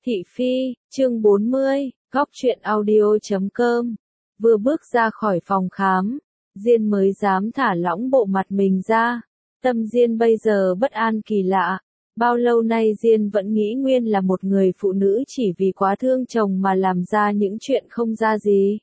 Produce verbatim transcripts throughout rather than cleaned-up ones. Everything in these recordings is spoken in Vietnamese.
Thị Phi, chương bốn mươi, góc truyện audio chấm com. Vừa bước ra khỏi phòng khám, Diên mới dám thả lỏng bộ mặt mình ra. Tâm Diên bây giờ bất an kỳ lạ. Bao lâu nay Diên vẫn nghĩ Nguyên là một người phụ nữ chỉ vì quá thương chồng mà làm ra những chuyện không ra gì.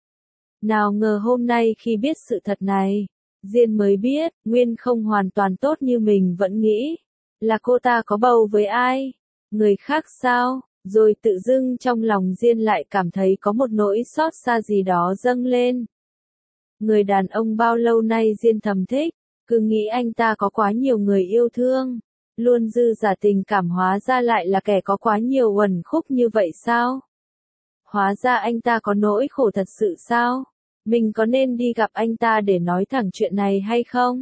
Nào ngờ hôm nay khi biết sự thật này, Diên mới biết, Nguyên không hoàn toàn tốt như mình vẫn nghĩ. Là cô ta có bầu với ai? Người khác sao? Rồi tự dưng trong lòng Diên lại cảm thấy có một nỗi xót xa gì đó dâng lên. Người đàn ông bao lâu nay Diên thầm thích, cứ nghĩ anh ta có quá nhiều người yêu thương, luôn dư giả tình cảm, hóa ra lại là kẻ có quá nhiều uẩn khúc như vậy sao? Hóa ra anh ta có nỗi khổ thật sự sao? Mình có nên đi gặp anh ta để nói thẳng chuyện này hay không?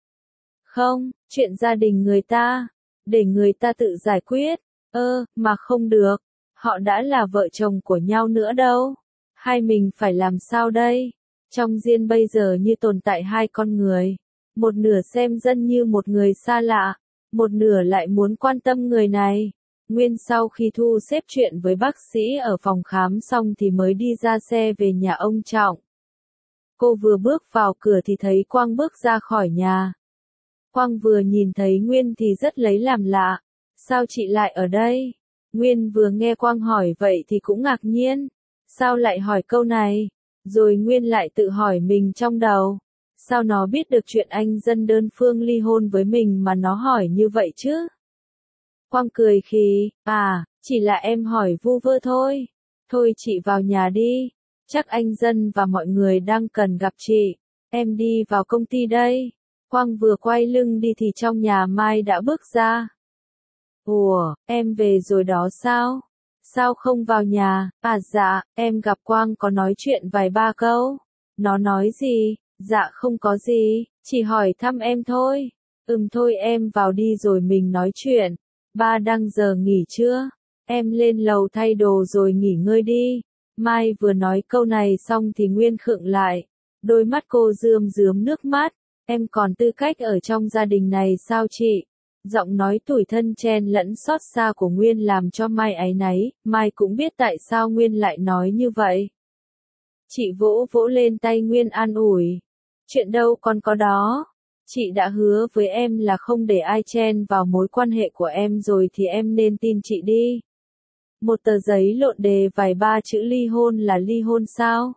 Không, chuyện gia đình người ta, để người ta tự giải quyết. Ơ, mà không được, họ đã là vợ chồng của nhau nữa đâu. Hay mình phải làm sao đây? Trong Diên bây giờ như tồn tại hai con người. Một nửa xem Dân như một người xa lạ, một nửa lại muốn quan tâm người này. Nguyên sau khi thu xếp chuyện với bác sĩ ở phòng khám xong thì mới đi ra xe về nhà ông Trọng. Cô vừa bước vào cửa thì thấy Quang bước ra khỏi nhà. Quang vừa nhìn thấy Nguyên thì rất lấy làm lạ. Sao chị lại ở đây? Nguyên vừa nghe Quang hỏi vậy thì cũng ngạc nhiên. Sao lại hỏi câu này? Rồi Nguyên lại tự hỏi mình trong đầu. Sao nó biết được chuyện anh Dân đơn phương ly hôn với mình mà nó hỏi như vậy chứ? Quang cười khì, à, chỉ là em hỏi vu vơ thôi. Thôi chị vào nhà đi. Chắc anh Dân và mọi người đang cần gặp chị. Em đi vào công ty đây. Quang vừa quay lưng đi thì trong nhà Mai đã bước ra. Ủa, em về rồi đó sao? Sao không vào nhà? À dạ, em gặp Quang có nói chuyện vài ba câu. Nó nói gì? Dạ không có gì, chỉ hỏi thăm em thôi. Ừm thôi em vào đi rồi mình nói chuyện. Ba đang giờ nghỉ chưa? Em lên lầu thay đồ rồi nghỉ ngơi đi. Mai vừa nói câu này xong thì Nguyên khựng lại. Đôi mắt cô rơm rớm nước mắt. Em còn tư cách ở trong gia đình này sao chị? Giọng nói tủi thân chen lẫn xót xa của Nguyên làm cho Mai áy náy. Mai cũng biết tại sao Nguyên lại nói như vậy. Chị vỗ vỗ lên tay Nguyên an ủi. Chuyện đâu còn có đó. Chị đã hứa với em là không để ai chen vào mối quan hệ của em rồi thì em nên tin chị đi. Một tờ giấy lộn đề vài ba chữ ly hôn là ly hôn sao?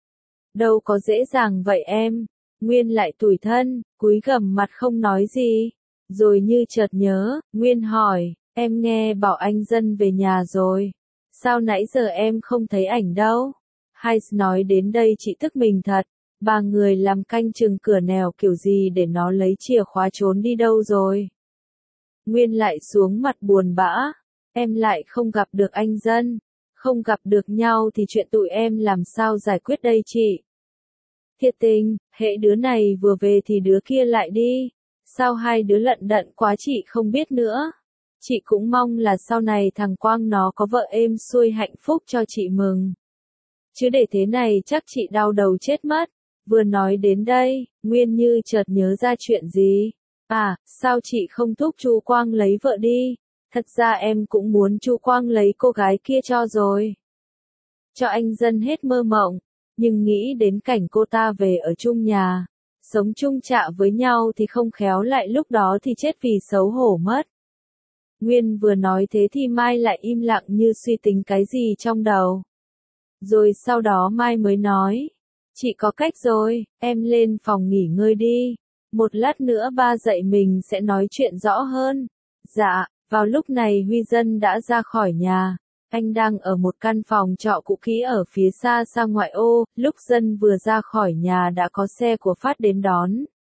Đâu có dễ dàng vậy em. Nguyên lại tủi thân, cúi gằm mặt không nói gì. Rồi như chợt nhớ, Nguyên hỏi, em nghe bảo anh Dân về nhà rồi. Sao nãy giờ em không thấy ảnh đâu? Hay nói đến đây chị tức mình thật. Ba người làm canh chừng cửa nẻo kiểu gì để nó lấy chìa khóa trốn đi đâu rồi? Nguyên lại xuống mặt buồn bã. Em lại không gặp được anh Dân. Không gặp được nhau thì chuyện tụi em làm sao giải quyết đây chị? Thiệt tình, hễ đứa này vừa về thì đứa kia lại đi. Sao hai đứa lận đận quá chị không biết nữa. Chị cũng mong là sau này thằng Quang nó có vợ êm xuôi hạnh phúc cho chị mừng. Chứ để thế này chắc chị đau đầu chết mất. Vừa nói đến đây, Nguyên như chợt nhớ ra chuyện gì. À, sao chị không thúc chú Quang lấy vợ đi? Thật ra em cũng muốn chú Quang lấy cô gái kia cho rồi. Cho anh Dân hết mơ mộng. Nhưng nghĩ đến cảnh cô ta về ở chung nhà, sống chung trạ với nhau thì không khéo lại lúc đó thì chết vì xấu hổ mất. Nguyên vừa nói thế thì Mai lại im lặng như suy tính cái gì trong đầu. Rồi sau đó Mai mới nói, chị có cách rồi, em lên phòng nghỉ ngơi đi. Một lát nữa ba dậy mình sẽ nói chuyện rõ hơn. Dạ, vào lúc này Huy Dân đã ra khỏi nhà. Anh đang ở một căn phòng trọ cũ kỹ ở phía xa xa ngoại ô, lúc Dân vừa ra khỏi nhà đã có xe của Phát đến đón.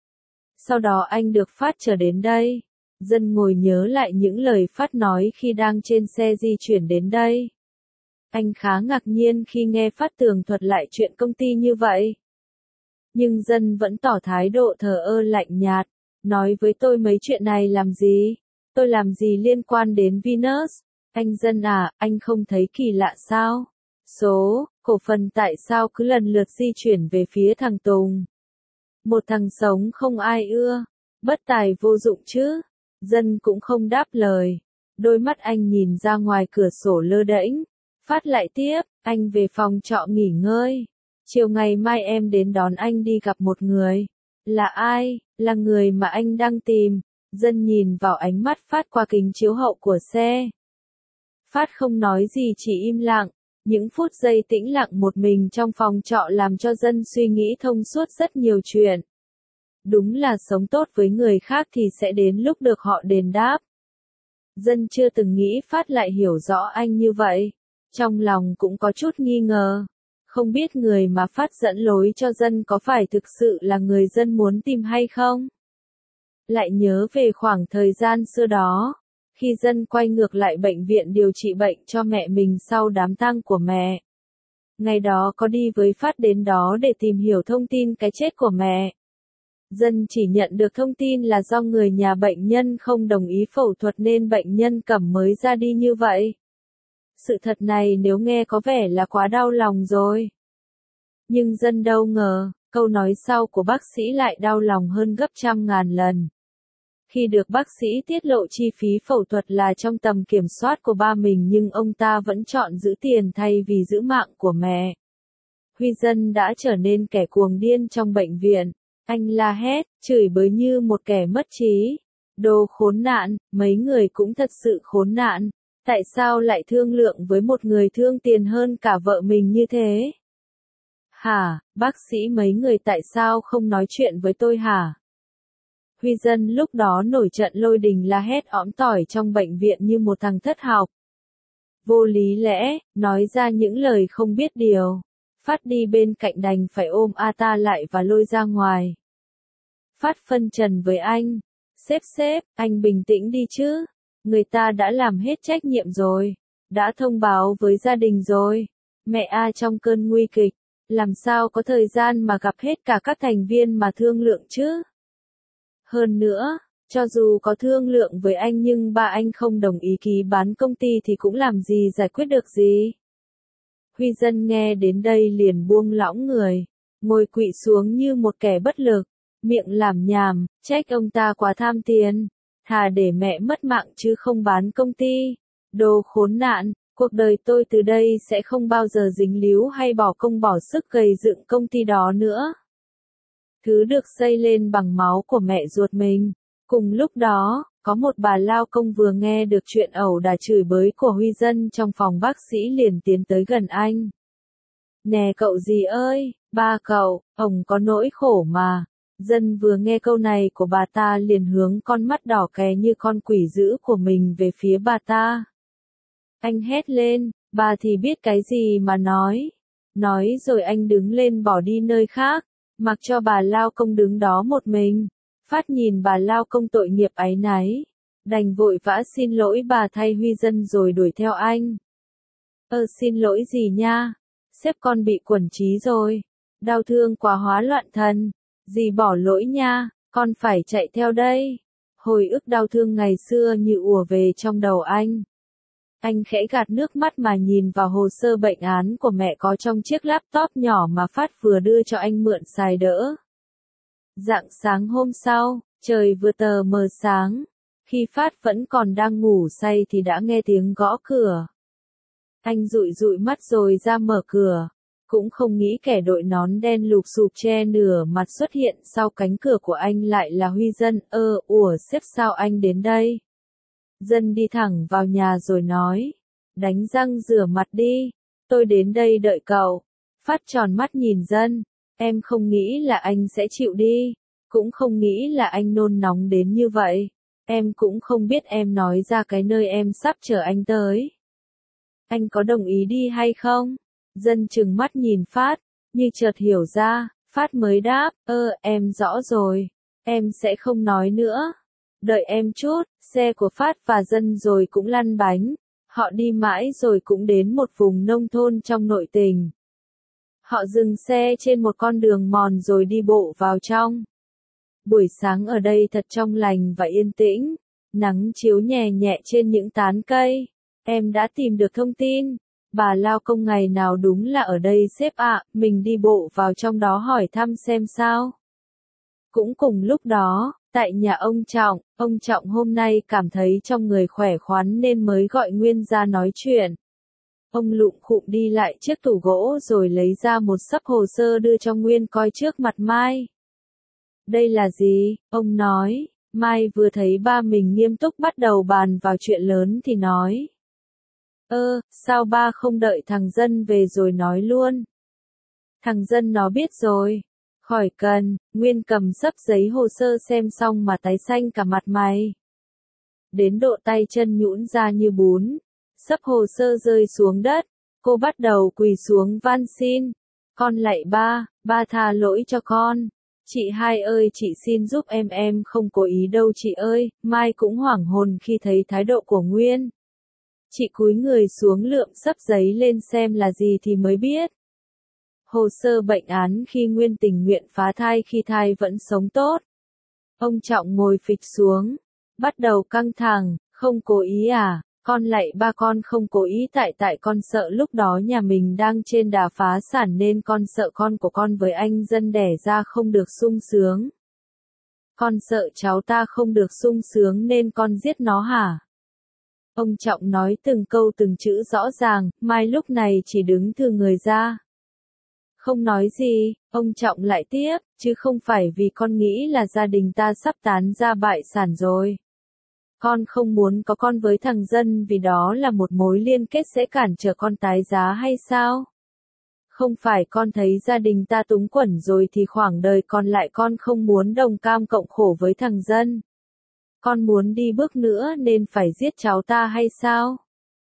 Sau đó anh được Phát trở đến đây. Dân ngồi nhớ lại những lời Phát nói khi đang trên xe di chuyển đến đây. Anh khá ngạc nhiên khi nghe Phát tường thuật lại chuyện công ty như vậy. Nhưng Dân vẫn tỏ thái độ thờ ơ lạnh nhạt, nói với tôi mấy chuyện này làm gì? Tôi làm gì liên quan đến Venus? Anh Dân à, anh không thấy kỳ lạ sao? Số, cổ phần tại sao cứ lần lượt di chuyển về phía thằng Tùng? Một thằng sống không ai ưa, bất tài vô dụng chứ? Dân cũng không đáp lời. Đôi mắt anh nhìn ra ngoài cửa sổ lơ đễnh. Phát lại tiếp, anh về phòng trọ nghỉ ngơi. Chiều ngày mai em đến đón anh đi gặp một người. Là ai? Là người mà anh đang tìm. Dân nhìn vào ánh mắt Phát qua kính chiếu hậu của xe. Phát không nói gì chỉ im lặng. Những phút giây tĩnh lặng một mình trong phòng trọ làm cho Dân suy nghĩ thông suốt rất nhiều chuyện. Đúng là sống tốt với người khác thì sẽ đến lúc được họ đền đáp. Dân chưa từng nghĩ Phát lại hiểu rõ anh như vậy. Trong lòng cũng có chút nghi ngờ. Không biết người mà Phát dẫn lối cho Dân có phải thực sự là người Dân muốn tìm hay không? Lại nhớ về khoảng thời gian xưa đó. Khi Dân quay ngược lại bệnh viện điều trị bệnh cho mẹ mình sau đám tang của mẹ. Ngày đó có đi với Phát đến đó để tìm hiểu thông tin cái chết của mẹ. Dân chỉ nhận được thông tin là do người nhà bệnh nhân không đồng ý phẫu thuật nên bệnh nhân Cẩm mới ra đi như vậy. Sự thật này nếu nghe có vẻ là quá đau lòng rồi. Nhưng Dân đâu ngờ, câu nói sau của bác sĩ lại đau lòng hơn gấp trăm ngàn lần. Khi được bác sĩ tiết lộ chi phí phẫu thuật là trong tầm kiểm soát của ba mình nhưng ông ta vẫn chọn giữ tiền thay vì giữ mạng của mẹ. Huy Dân đã trở nên kẻ cuồng điên trong bệnh viện. Anh la hét, chửi bới như một kẻ mất trí. Đồ khốn nạn, mấy người cũng thật sự khốn nạn. Tại sao lại thương lượng với một người thương tiền hơn cả vợ mình như thế? Hả, bác sĩ mấy người tại sao không nói chuyện với tôi hả? Huy Dân lúc đó nổi trận lôi đình la hét ỏm tỏi trong bệnh viện như một thằng thất học. Vô lý lẽ, nói ra những lời không biết điều. Phát đi bên cạnh đành phải ôm A ta lại và lôi ra ngoài. Phát phân trần với anh. Sếp sếp, anh bình tĩnh đi chứ. Người ta đã làm hết trách nhiệm rồi. Đã thông báo với gia đình rồi. Mẹ A trong cơn nguy kịch. Làm sao có thời gian mà gặp hết cả các thành viên mà thương lượng chứ? Hơn nữa, cho dù có thương lượng với anh nhưng ba anh không đồng ý ký bán công ty thì cũng làm gì giải quyết được gì. Huy Dân nghe đến đây liền buông lỏng người, ngồi quỵ xuống như một kẻ bất lực, miệng làm nhảm, trách ông ta quá tham tiền, thà để mẹ mất mạng chứ không bán công ty. Đồ khốn nạn, cuộc đời tôi từ đây sẽ không bao giờ dính líu hay bỏ công bỏ sức gầy dựng công ty đó nữa. Thứ được xây lên bằng máu của mẹ ruột mình. Cùng lúc đó, có một bà lao công vừa nghe được chuyện ẩu đả chửi bới của Huy Dân trong phòng bác sĩ liền tiến tới gần anh. Nè cậu gì ơi, ba cậu, ông có nỗi khổ mà. Dân vừa nghe câu này của bà ta liền hướng con mắt đỏ què như con quỷ dữ của mình về phía bà ta. Anh hét lên, bà thì biết cái gì mà nói. Nói rồi anh đứng lên bỏ đi nơi khác, mặc cho bà lao công đứng đó một mình. Phát nhìn bà lao công tội nghiệp áy náy, đành vội vã xin lỗi bà thay Huy Dân rồi đuổi theo anh. Ơ xin lỗi gì nha, sếp con bị quẩn trí rồi, đau thương quá hóa loạn thần, dì bỏ lỗi nha, con phải chạy theo đây. Hồi ức đau thương ngày xưa như ùa về trong đầu anh. Anh khẽ gạt nước mắt mà nhìn vào hồ sơ bệnh án của mẹ có trong chiếc laptop nhỏ mà Phát vừa đưa cho anh mượn xài đỡ. Rạng sáng hôm sau, trời vừa tờ mờ sáng. Khi Phát vẫn còn đang ngủ say thì đã nghe tiếng gõ cửa. Anh dụi dụi mắt rồi ra mở cửa. Cũng không nghĩ kẻ đội nón đen lụp xụp che nửa mặt xuất hiện sau cánh cửa của anh lại là Huy Dân. Ơ, ủa sếp sao anh đến đây? Dân đi thẳng vào nhà rồi nói. Đánh răng rửa mặt đi. Tôi đến đây đợi cậu. Phát tròn mắt nhìn Dân. Em không nghĩ là anh sẽ chịu đi. Cũng không nghĩ là anh nôn nóng đến như vậy. Em cũng không biết em nói ra cái nơi em sắp chở anh tới. Anh có đồng ý đi hay không? Dân trừng mắt nhìn Phát, như chợt hiểu ra, Phát mới đáp, ơ, em rõ rồi. Em sẽ không nói nữa. Đợi em chút, xe của Phát và Dân rồi cũng lăn bánh. Họ đi mãi rồi cũng đến một vùng nông thôn trong nội tỉnh. Họ dừng xe trên một con đường mòn rồi đi bộ vào trong. Buổi sáng ở đây thật trong lành và yên tĩnh, nắng chiếu nhẹ nhẹ trên những tán cây. Em đã tìm được thông tin. Bà lao công ngày nào đúng là ở đây sếp ạ, mình đi bộ vào trong đó hỏi thăm xem sao. Cũng cùng lúc đó, Tại nhà ông Trọng, ông Trọng hôm nay cảm thấy trong người khỏe khoắn nên mới gọi Nguyên ra nói chuyện. Ông lụm khụm đi lại chiếc tủ gỗ rồi lấy ra một xấp hồ sơ đưa cho Nguyên coi trước mặt Mai. Đây là gì? Ông nói. Mai vừa thấy ba mình nghiêm túc bắt đầu bàn vào chuyện lớn thì nói. Ơ, sao ba không đợi thằng Dân về rồi nói luôn? Thằng Dân nó biết rồi. Khỏi cần, Nguyên cầm xấp giấy hồ sơ xem xong mà tái xanh cả mặt mày. Đến độ tay chân nhũn ra như bún. Xấp hồ sơ rơi xuống đất, cô bắt đầu quỳ xuống van xin. Con lạy ba, ba tha lỗi cho con. Chị hai ơi, chị xin giúp em em không cố ý đâu chị ơi. Mai cũng hoảng hồn khi thấy thái độ của Nguyên. Chị cúi người xuống lượm xấp giấy lên xem là gì thì mới biết. Hồ sơ bệnh án khi Nguyên tình nguyện phá thai khi thai vẫn sống tốt. Ông Trọng ngồi phịch xuống, bắt đầu căng thẳng, không cố ý à? Con lạy ba con không cố ý tại tại con sợ lúc đó nhà mình đang trên đà phá sản nên con sợ con của con với anh Dân đẻ ra không được sung sướng. Con sợ cháu ta không được sung sướng nên con giết nó hả? Ông Trọng nói từng câu từng chữ rõ ràng, Mai lúc này chỉ đứng thừ người ra. Không nói gì, ông Trọng lại tiếp, chứ không phải vì con nghĩ là gia đình ta sắp tán ra bại sản rồi. Con không muốn có con với thằng Dân vì đó là một mối liên kết sẽ cản trở con tái giá hay sao? Không phải con thấy gia đình ta túng quẫn rồi thì khoảng đời còn lại con không muốn đồng cam cộng khổ với thằng Dân. Con muốn đi bước nữa nên phải giết cháu ta hay sao?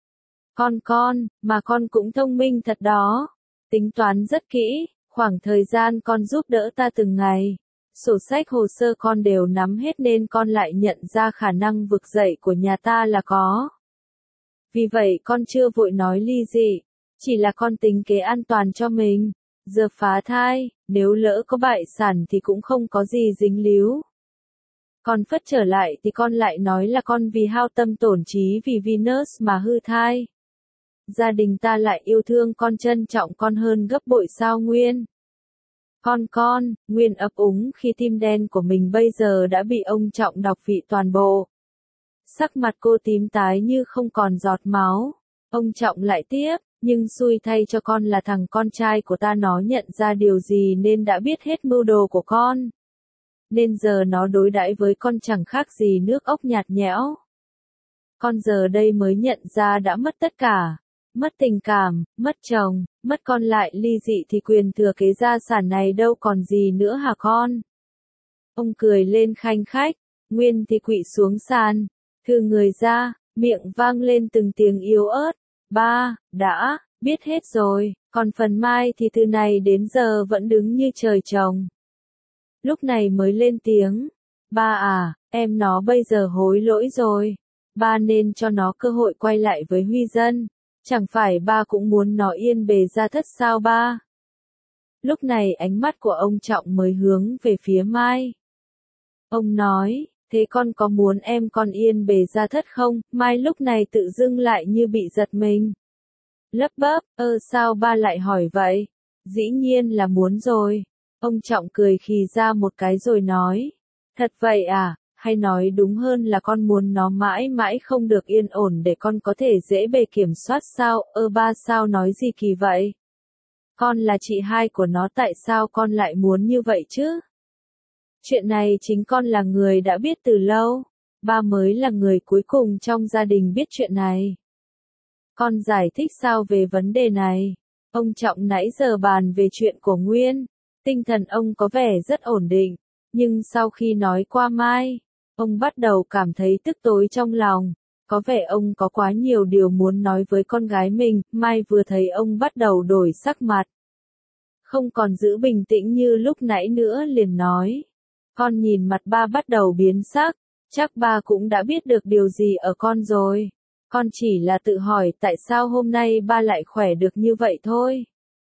Con con, mà con cũng thông minh thật đó. Tính toán rất kỹ, khoảng thời gian con giúp đỡ ta từng ngày. Sổ sách hồ sơ con đều nắm hết nên con lại nhận ra khả năng vực dậy của nhà ta là có. Vì vậy con chưa vội nói ly dị, chỉ là con tính kế an toàn cho mình. Giờ phá thai, nếu lỡ có bại sản thì cũng không có gì dính líu. Còn phất trở lại thì con lại nói là con vì hao tâm tổn trí vì Venus mà hư thai. Gia đình ta lại yêu thương con trân trọng con hơn gấp bội sao Nguyên? Con con, Nguyên ấp úng khi tim đen của mình bây giờ đã bị ông Trọng đọc vị toàn bộ. Sắc mặt cô tím tái như không còn giọt máu. Ông Trọng lại tiếp, nhưng xui thay cho con là thằng con trai của ta nó nhận ra điều gì nên đã biết hết mưu đồ của con. Nên giờ nó đối đãi với con chẳng khác gì nước ốc nhạt nhẽo. Con giờ đây mới nhận ra đã mất tất cả. Mất tình cảm, mất chồng, mất con lại ly dị thì quyền thừa kế gia sản này đâu còn gì nữa hả con? Ông cười lên khanh khách, Nguyên thì quỵ xuống sàn, thừ người ra, miệng vang lên từng tiếng yếu ớt. Ba, đã, biết hết rồi, còn phần Mai thì từ này đến giờ vẫn đứng như trời trồng. Lúc này mới lên tiếng, ba à, em nó bây giờ hối lỗi rồi, ba nên cho nó cơ hội quay lại với Huy Dân. Chẳng phải ba cũng muốn nó yên bề gia thất sao ba? Lúc này ánh mắt của ông Trọng mới hướng về phía Mai. Ông nói, thế con có muốn em con yên bề gia thất không? Mai lúc này tự dưng lại như bị giật mình. Lấp bấp, ơ sao ba lại hỏi vậy? Dĩ nhiên là muốn rồi. Ông Trọng cười khì ra một cái rồi nói. Thật vậy à? Hay nói đúng hơn là con muốn nó mãi mãi không được yên ổn để con có thể dễ bề kiểm soát sao? Ơ ba sao nói gì kỳ vậy? Con là chị hai của nó tại sao con lại muốn như vậy chứ? Chuyện này chính con là người đã biết từ lâu. Ba mới là người cuối cùng trong gia đình biết chuyện này. Con giải thích sao về vấn đề này? Ông Trọng nãy giờ bàn về chuyện của Nguyên. Tinh thần ông có vẻ rất ổn định. Nhưng sau khi nói qua Mai, ông bắt đầu cảm thấy tức tối trong lòng. Có vẻ ông có quá nhiều điều muốn nói với con gái mình. Mai vừa thấy ông bắt đầu đổi sắc mặt. Không còn giữ bình tĩnh như lúc nãy nữa liền nói. Con nhìn mặt ba bắt đầu biến sắc. Chắc ba cũng đã biết được điều gì ở con rồi. Con chỉ là tự hỏi tại sao hôm nay ba lại khỏe được như vậy thôi.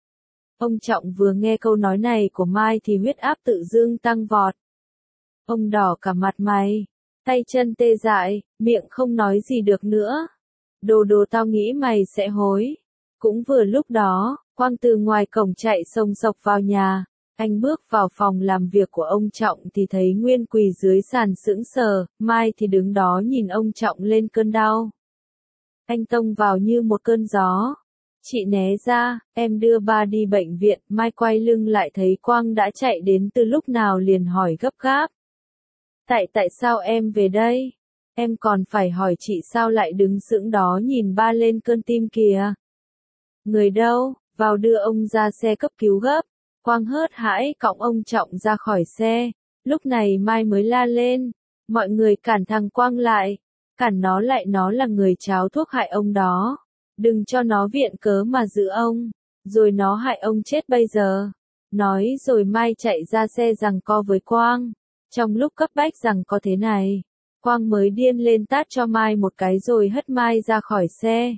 Ông Trọng vừa nghe câu nói này của Mai thì huyết áp tự dưng tăng vọt. Ông đỏ cả mặt mày, tay chân tê dại, miệng không nói gì được nữa. Đồ đồ tao nghĩ mày sẽ hối. Cũng vừa lúc đó, Quang từ ngoài cổng chạy xông xộc vào nhà. Anh bước vào phòng làm việc của ông Trọng thì thấy Nguyên quỳ dưới sàn sững sờ, Mai thì đứng đó nhìn ông Trọng lên cơn đau. Anh tông vào như một cơn gió. Chị né ra, em đưa ba đi bệnh viện. Mai quay lưng lại thấy Quang đã chạy đến từ lúc nào liền hỏi gấp gáp. Tại tại sao em về đây? Em còn phải hỏi chị sao lại đứng sững đó nhìn ba lên cơn tim kìa. Người đâu, vào đưa ông ra xe cấp cứu gấp. Quang hớt hãi cõng ông Trọng ra khỏi xe. Lúc này Mai mới la lên. Mọi người cản thằng Quang lại. Cản nó lại, nó là người tráo thuốc hại ông đó. Đừng cho nó viện cớ mà giữ ông. Rồi nó hại ông chết bây giờ. Nói rồi Mai chạy ra xe giằng co với Quang. Trong lúc cấp bách giằng co thế này, Quang mới điên lên tát cho Mai một cái rồi hất Mai ra khỏi xe.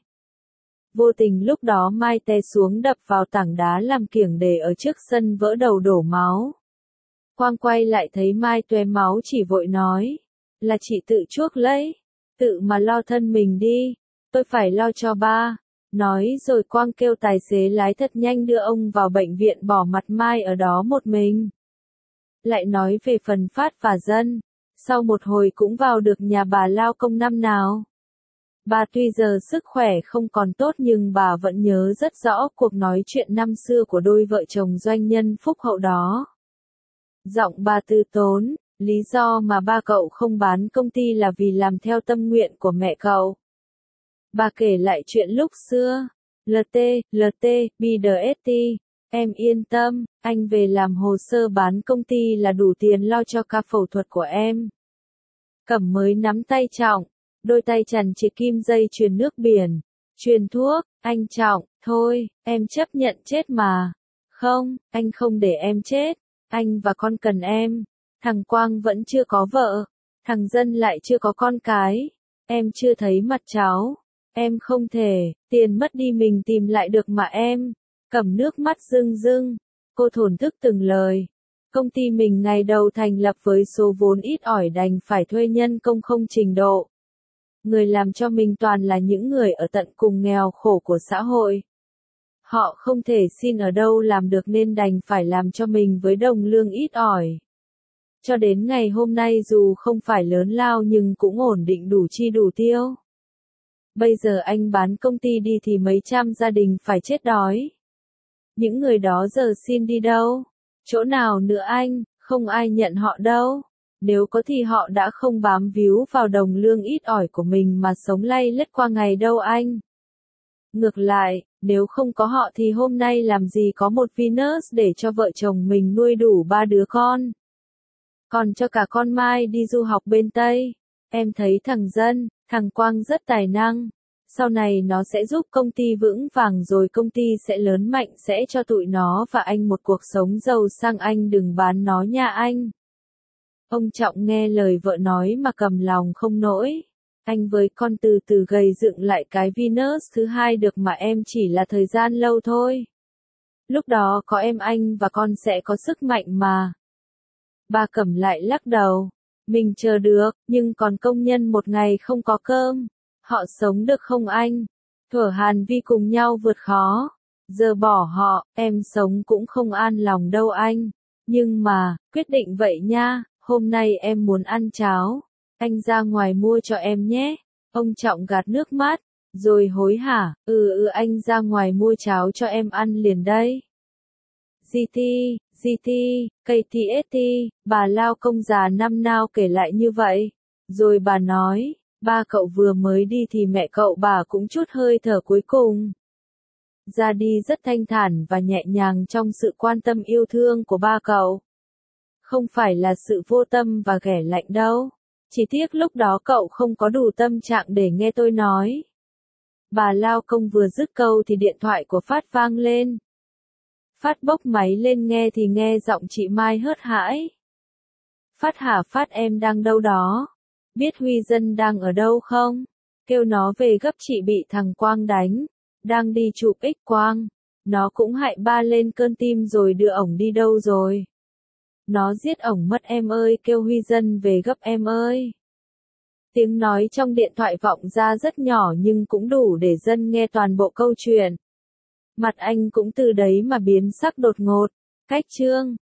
Vô tình lúc đó Mai té xuống đập vào tảng đá làm kiểng để ở trước sân vỡ đầu đổ máu. Quang quay lại thấy Mai tóe máu chỉ vội nói, là chị tự chuốc lấy, tự mà lo thân mình đi, tôi phải lo cho ba. Nói rồi Quang kêu tài xế lái thật nhanh đưa ông vào bệnh viện bỏ mặt Mai ở đó một mình. Lại nói về phần Phát và Dân, sau một hồi cũng vào được nhà bà lao công năm nào. Bà tuy giờ sức khỏe không còn tốt nhưng bà vẫn nhớ rất rõ cuộc nói chuyện năm xưa của đôi vợ chồng doanh nhân phúc hậu đó. Giọng bà từ tốn, lý do mà ba cậu không bán công ty là vì làm theo tâm nguyện của mẹ cậu. Bà kể lại chuyện lúc xưa, lờ tê, lờ tê, bê đê ét tê, em yên tâm, anh về làm hồ sơ bán công ty là đủ tiền lo cho ca phẫu thuật của em. Cẩm mới nắm tay Trọng, đôi tay chằn chịt kim dây truyền nước biển, truyền thuốc, anh Trọng, thôi, em chấp nhận chết mà. Không, anh không để em chết, anh và con cần em. Thằng Quang vẫn chưa có vợ, thằng Dân lại chưa có con cái, em chưa thấy mặt cháu. Em không thể, tiền mất đi mình tìm lại được mà em. Cẩm nước mắt rưng rưng, cô thổn thức từng lời. Công ty mình ngày đầu thành lập với số vốn ít ỏi đành phải thuê nhân công không trình độ. Người làm cho mình toàn là những người ở tận cùng nghèo khổ của xã hội. Họ không thể xin ở đâu làm được nên đành phải làm cho mình với đồng lương ít ỏi. Cho đến ngày hôm nay dù không phải lớn lao nhưng cũng ổn định đủ chi đủ tiêu. Bây giờ anh bán công ty đi thì mấy trăm gia đình phải chết đói. Những người đó giờ xin đi đâu? Chỗ nào nữa anh, không ai nhận họ đâu. Nếu có thì họ đã không bám víu vào đồng lương ít ỏi của mình mà sống lay lết qua ngày đâu anh. Ngược lại, nếu không có họ thì hôm nay làm gì có một Venus để cho vợ chồng mình nuôi đủ ba đứa con. Còn cho cả con Mai đi du học bên Tây. Em thấy thằng Dân, thằng Quang rất tài năng. Sau này nó sẽ giúp công ty vững vàng rồi công ty sẽ lớn mạnh sẽ cho tụi nó và anh một cuộc sống giàu sang, anh đừng bán nó nha anh. Ông Trọng nghe lời vợ nói mà cầm lòng không nổi. Anh với con từ từ gầy dựng lại cái Venus thứ hai được mà em, chỉ là thời gian lâu thôi. Lúc đó có em anh và con sẽ có sức mạnh mà. Bà Cẩm lại lắc đầu. Mình chờ được, nhưng còn công nhân một ngày không có cơm. Họ sống được không anh? Thuở Hàn Vi cùng nhau vượt khó. Giờ bỏ họ, em sống cũng không an lòng đâu anh. Nhưng mà, quyết định vậy nha, hôm nay em muốn ăn cháo. Anh ra ngoài mua cho em nhé. Ông Trọng gạt nước mắt, rồi hối hả, ừ ừ anh ra ngoài mua cháo cho em ăn liền đây. giê tê, giê tê, ca tê ét tê, bà lao công già năm nào kể lại như vậy. Rồi bà nói, ba cậu vừa mới đi thì mẹ cậu bà cũng chút hơi thở cuối cùng. Ra đi rất thanh thản và nhẹ nhàng trong sự quan tâm yêu thương của ba cậu. Không phải là sự vô tâm và ghẻ lạnh đâu. Chỉ tiếc lúc đó cậu không có đủ tâm trạng để nghe tôi nói. Bà lao công vừa dứt câu thì điện thoại của Phát vang lên. Phát bốc máy lên nghe thì nghe giọng chị Mai hớt hãi. Phát hả? Phát em đang đâu đó? Biết Huy Dân đang ở đâu không? Kêu nó về gấp, chị bị thằng Quang đánh. Đang đi chụp X quang. Nó cũng hại ba lên cơn tim rồi, đưa ổng đi đâu rồi? Nó giết ổng mất em ơi, kêu Huy Dân về gấp em ơi. Tiếng nói trong điện thoại vọng ra rất nhỏ nhưng cũng đủ để Dân nghe toàn bộ câu chuyện. Mặt anh cũng từ đấy mà biến sắc đột ngột. Cách chương